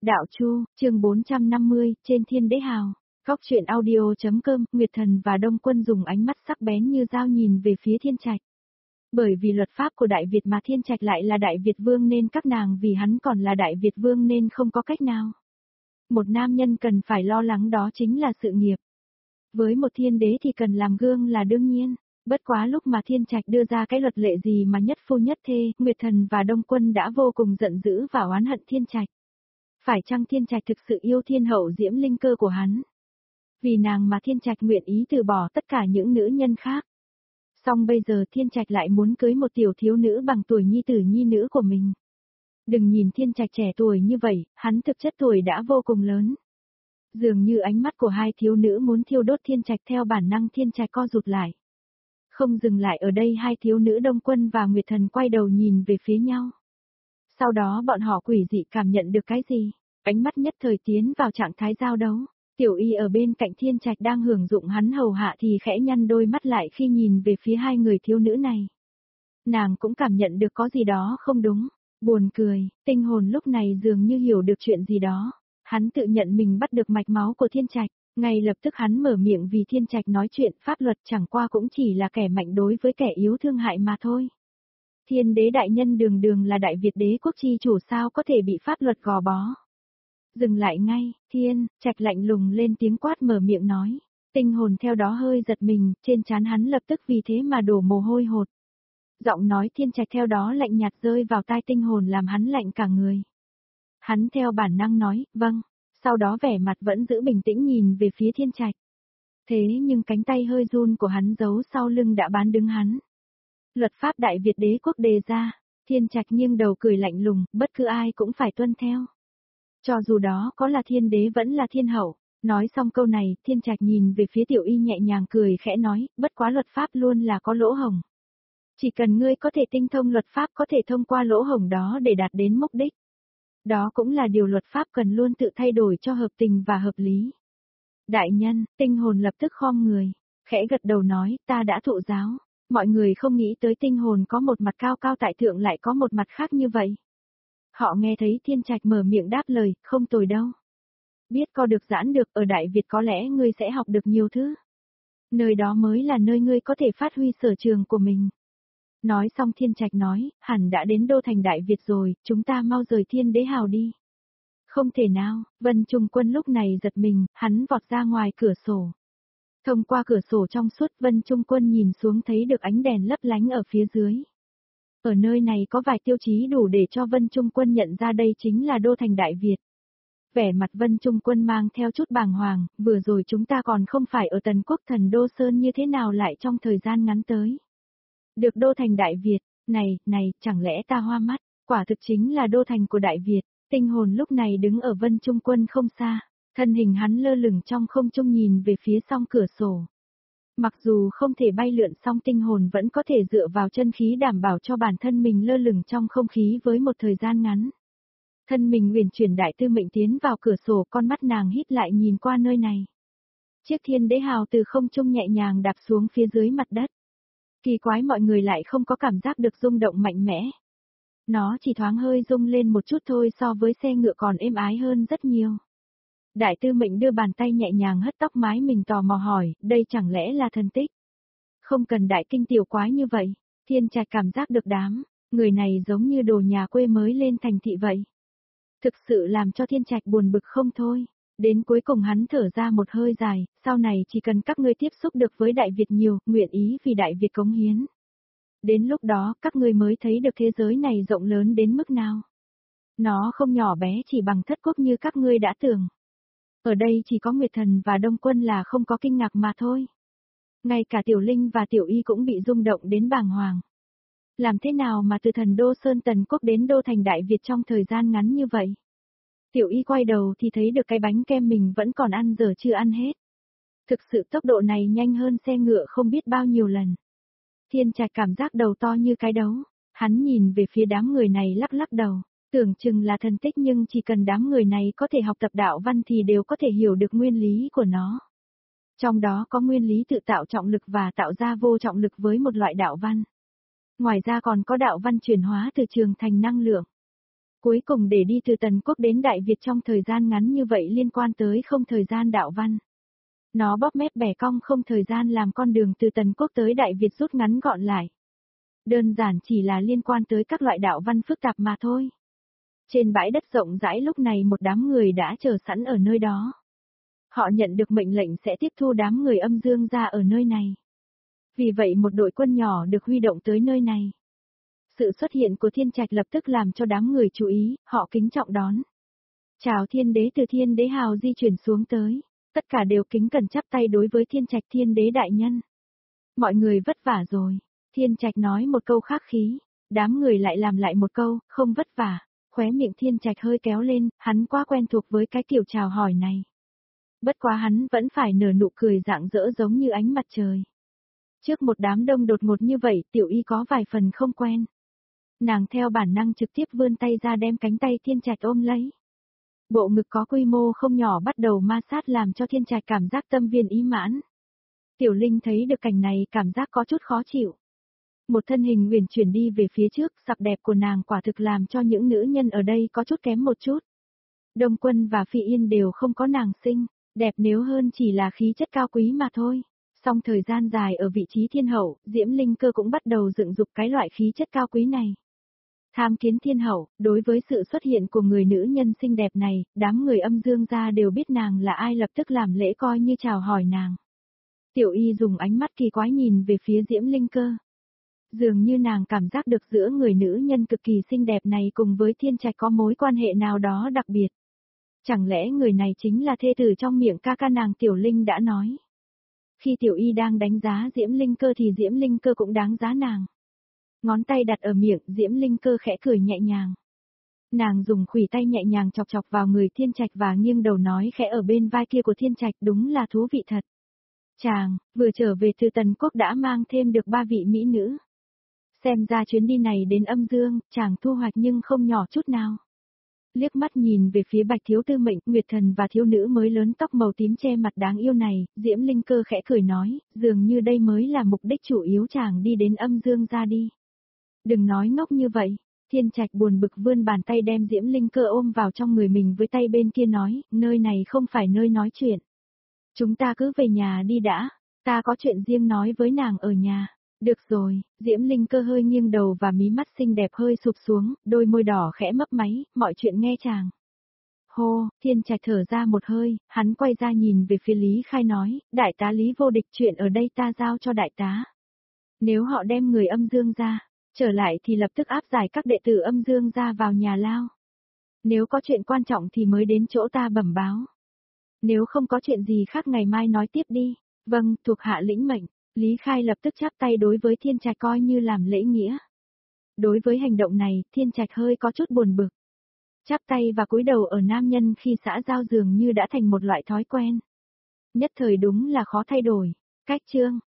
Đạo Chu, chương 450, trên Thiên Đế Hào. Góc truyện audio.com, Nguyệt Thần và Đông Quân dùng ánh mắt sắc bén như dao nhìn về phía Thiên Trạch. Bởi vì luật pháp của Đại Việt mà Thiên Trạch lại là Đại Việt Vương nên các nàng vì hắn còn là Đại Việt Vương nên không có cách nào. Một nam nhân cần phải lo lắng đó chính là sự nghiệp. Với một thiên đế thì cần làm gương là đương nhiên. Bất quá lúc mà Thiên Trạch đưa ra cái luật lệ gì mà nhất phu nhất thê, Nguyệt Thần và Đông Quân đã vô cùng giận dữ và oán hận Thiên Trạch. Phải chăng Thiên Trạch thực sự yêu thiên hậu diễm linh cơ của hắn? Vì nàng mà Thiên Trạch nguyện ý từ bỏ tất cả những nữ nhân khác. Song bây giờ Thiên Trạch lại muốn cưới một tiểu thiếu nữ bằng tuổi nhi tử nhi nữ của mình. Đừng nhìn Thiên Trạch trẻ tuổi như vậy, hắn thực chất tuổi đã vô cùng lớn. Dường như ánh mắt của hai thiếu nữ muốn thiêu đốt Thiên Trạch, theo bản năng Thiên Trạch co rụt lại. Không dừng lại ở đây, hai thiếu nữ Đông Quân và Nguyệt Thần quay đầu nhìn về phía nhau. Sau đó bọn họ quỷ dị cảm nhận được cái gì? Ánh mắt nhất thời tiến vào trạng thái giao đấu. Tiểu Y ở bên cạnh Thiên Trạch đang hưởng dụng hắn hầu hạ thì khẽ nhăn đôi mắt lại khi nhìn về phía hai người thiếu nữ này. Nàng cũng cảm nhận được có gì đó không đúng. Buồn cười, tinh hồn lúc này dường như hiểu được chuyện gì đó. Hắn tự nhận mình bắt được mạch máu của Thiên Trạch. Ngay lập tức hắn mở miệng vì Thiên Trạch nói chuyện pháp luật chẳng qua cũng chỉ là kẻ mạnh đối với kẻ yếu thương hại mà thôi. Thiên đế đại nhân đường đường là Đại Việt đế quốc chi chủ sao có thể bị pháp luật gò bó. Dừng lại ngay, Thiên Trạch lạnh lùng lên tiếng quát mở miệng nói. Tinh hồn theo đó hơi giật mình, trên trán hắn lập tức vì thế mà đổ mồ hôi hột. Giọng nói Thiên Trạch theo đó lạnh nhạt rơi vào tai tinh hồn làm hắn lạnh cả người. Hắn theo bản năng nói, vâng, sau đó vẻ mặt vẫn giữ bình tĩnh nhìn về phía Thiên Trạch. Thế nhưng cánh tay hơi run của hắn giấu sau lưng đã bán đứng hắn. Luật pháp Đại Việt đế quốc đề ra, Thiên Trạch nghiêng đầu cười lạnh lùng, bất cứ ai cũng phải tuân theo. Cho dù đó có là thiên đế vẫn là thiên hậu. Nói xong câu này, Thiên Trạch nhìn về phía Tiểu Y nhẹ nhàng cười khẽ nói, bất quá luật pháp luôn là có lỗ hổng. Chỉ cần ngươi có thể tinh thông luật pháp có thể thông qua lỗ hổng đó để đạt đến mục đích. Đó cũng là điều luật pháp cần luôn tự thay đổi cho hợp tình và hợp lý. Đại nhân, tinh hồn lập tức khom người, khẽ gật đầu nói, ta đã thụ giáo. Mọi người không nghĩ tới tinh hồn có một mặt cao cao tại thượng lại có một mặt khác như vậy. Họ nghe thấy Thiên Trạch mở miệng đáp lời, không tồi đâu. Biết co được giãn được, ở Đại Việt có lẽ ngươi sẽ học được nhiều thứ. Nơi đó mới là nơi ngươi có thể phát huy sở trường của mình. Nói xong Thiên Trạch nói, hẳn đã đến đô thành Đại Việt rồi, chúng ta mau rời Thiên Đế Hào đi. Không thể nào, Vân Trung Quân lúc này giật mình, hắn vọt ra ngoài cửa sổ. Thông qua cửa sổ trong suốt Vân Trung Quân nhìn xuống thấy được ánh đèn lấp lánh ở phía dưới. Ở nơi này có vài tiêu chí đủ để cho Vân Trung Quân nhận ra đây chính là đô thành Đại Việt. Vẻ mặt Vân Trung Quân mang theo chút bàng hoàng, vừa rồi chúng ta còn không phải ở Tần Quốc Thần Đô Sơn như thế nào lại trong thời gian ngắn tới. Được đô thành Đại Việt, này, chẳng lẽ ta hoa mắt, quả thực chính là đô thành của Đại Việt. Tinh hồn lúc này đứng ở Vân Trung Quân không xa, thân hình hắn lơ lửng trong không trung nhìn về phía song cửa sổ. Mặc dù không thể bay lượn song tinh hồn vẫn có thể dựa vào chân khí đảm bảo cho bản thân mình lơ lửng trong không khí với một thời gian ngắn. Thân mình uyển chuyển đại tư mệnh tiến vào cửa sổ, con mắt nàng hít lại nhìn qua nơi này. Chiếc Thiên Đế Hào từ không trung nhẹ nhàng đạp xuống phía dưới mặt đất. Kỳ quái mọi người lại không có cảm giác được rung động mạnh mẽ. Nó chỉ thoáng hơi rung lên một chút thôi, so với xe ngựa còn êm ái hơn rất nhiều. Đại tư mệnh đưa bàn tay nhẹ nhàng hất tóc mái mình tò mò hỏi, đây chẳng lẽ là thần tích? Không cần đại kinh tiểu quái như vậy. Thiên Trạch cảm giác được đám người này giống như đồ nhà quê mới lên thành thị vậy. Thực sự làm cho Thiên Trạch buồn bực không thôi. Đến cuối cùng hắn thở ra một hơi dài, sau này chỉ cần các ngươi tiếp xúc được với Đại Việt nhiều, nguyện ý vì Đại Việt cống hiến. Đến lúc đó các ngươi mới thấy được thế giới này rộng lớn đến mức nào. Nó không nhỏ bé chỉ bằng thất quốc như các ngươi đã tưởng. Ở đây chỉ có Nguyệt Thần và Đông Quân là không có kinh ngạc mà thôi. Ngay cả Tiểu Linh và Tiểu Y cũng bị rung động đến bàng hoàng. Làm thế nào mà từ Thần Đô Sơn Tần Quốc đến đô thành Đại Việt trong thời gian ngắn như vậy? Tiểu Y quay đầu thì thấy được cái bánh kem mình vẫn còn ăn giờ chưa ăn hết. Thực sự tốc độ này nhanh hơn xe ngựa không biết bao nhiêu lần. Thiên Trạch cảm giác đầu to như cái đấu. Hắn nhìn về phía đám người này lắc lắc đầu. Tưởng chừng là thần tích nhưng chỉ cần đám người này có thể học tập đạo văn thì đều có thể hiểu được nguyên lý của nó. Trong đó có nguyên lý tự tạo trọng lực và tạo ra vô trọng lực với một loại đạo văn. Ngoài ra còn có đạo văn chuyển hóa từ trường thành năng lượng. Cuối cùng để đi từ Tần Quốc đến Đại Việt trong thời gian ngắn như vậy liên quan tới không thời gian đạo văn. Nó bóp mép bẻ cong không thời gian làm con đường từ Tần Quốc tới Đại Việt rút ngắn gọn lại. Đơn giản chỉ là liên quan tới các loại đạo văn phức tạp mà thôi. Trên bãi đất rộng rãi lúc này một đám người đã chờ sẵn ở nơi đó. Họ nhận được mệnh lệnh sẽ tiếp thu đám người âm dương ra ở nơi này. Vì vậy một đội quân nhỏ được huy động tới nơi này. Sự xuất hiện của Thiên Trạch lập tức làm cho đám người chú ý, họ kính trọng đón. Chào Thiên Đế. Từ Thiên Đế hào di chuyển xuống tới, tất cả đều kính cẩn chắp tay đối với Thiên Trạch Thiên Đế đại nhân. Mọi người vất vả rồi, Thiên Trạch nói một câu khách khí, đám người lại làm lại một câu, không vất vả, khóe miệng Thiên Trạch hơi kéo lên, hắn quá quen thuộc với cái kiểu chào hỏi này. Bất quá hắn vẫn phải nở nụ cười rạng rỡ giống như ánh mặt trời. Trước một đám đông đột ngột như vậy, Tiểu Y có vài phần không quen. Nàng theo bản năng trực tiếp vươn tay ra đem cánh tay Thiên Trạch ôm lấy. Bộ ngực có quy mô không nhỏ bắt đầu ma sát làm cho Thiên Trạch cảm giác tâm viên ý mãn. Tiểu Linh thấy được cảnh này cảm giác có chút khó chịu. Một thân hình uyển chuyển đi về phía trước, sặc đẹp của nàng quả thực làm cho những nữ nhân ở đây có chút kém một chút. Đông Quân và Phi Yên đều không có nàng xinh, đẹp nếu hơn chỉ là khí chất cao quý mà thôi. Song thời gian dài ở vị trí thiên hậu, Diễm Linh Cơ cũng bắt đầu dựng dục cái loại khí chất cao quý này. Tham kiến thiên hậu, đối với sự xuất hiện của người nữ nhân xinh đẹp này, đám người âm dương gia đều biết nàng là ai lập tức làm lễ coi như chào hỏi nàng. Tiểu Y dùng ánh mắt kỳ quái nhìn về phía Diễm Linh Cơ. Dường như nàng cảm giác được giữa người nữ nhân cực kỳ xinh đẹp này cùng với Thiên Trạch có mối quan hệ nào đó đặc biệt. Chẳng lẽ người này chính là thê tử trong miệng ca ca nàng Tiểu Linh đã nói. Khi Tiểu Y đang đánh giá Diễm Linh Cơ thì Diễm Linh Cơ cũng đáng giá nàng. Ngón tay đặt ở miệng, Diễm Linh Cơ khẽ cười nhẹ nhàng. Nàng dùng khuỷu tay nhẹ nhàng chọc chọc vào người Thiên Trạch và nghiêng đầu nói khẽ ở bên vai kia của Thiên Trạch, đúng là thú vị thật. Chàng, vừa trở về từ Tần Quốc đã mang thêm được 3 vị mỹ nữ. Xem ra chuyến đi này đến âm dương, chàng thu hoạch nhưng không nhỏ chút nào. Liếc mắt nhìn về phía Bạch Thiếu Tư Mệnh, Nguyệt Thần và thiếu nữ mới lớn tóc màu tím che mặt đáng yêu này, Diễm Linh Cơ khẽ cười nói, dường như đây mới là mục đích chủ yếu chàng đi đến âm dương ra đi. Đừng nói ngốc như vậy. Thiên Trạch buồn bực vươn bàn tay đem Diễm Linh Cơ ôm vào trong người mình với tay bên kia nói, nơi này không phải nơi nói chuyện. Chúng ta cứ về nhà đi đã, ta có chuyện riêng nói với nàng ở nhà. Được rồi, Diễm Linh Cơ hơi nghiêng đầu và mí mắt xinh đẹp hơi sụp xuống, đôi môi đỏ khẽ mấp máy, mọi chuyện nghe chàng. Hô, Thiên Trạch thở ra một hơi, hắn quay ra nhìn về phía Lý Khai nói, đại tá Lý vô địch, chuyện ở đây ta giao cho đại tá. Nếu họ đem người âm dương ra, trở lại thì lập tức áp giải các đệ tử âm dương ra vào nhà lao. Nếu có chuyện quan trọng thì mới đến chỗ ta bẩm báo. Nếu không có chuyện gì khác ngày mai nói tiếp đi. Vâng, thuộc hạ lĩnh mệnh. Lý Khai lập tức chắp tay đối với Thiên Trạch coi như làm lễ nghĩa. Đối với hành động này, Thiên Trạch hơi có chút buồn bực. Chắp tay và cúi đầu ở nam nhân khi xã giao dường như đã thành một loại thói quen. Nhất thời đúng là khó thay đổi. Cách chương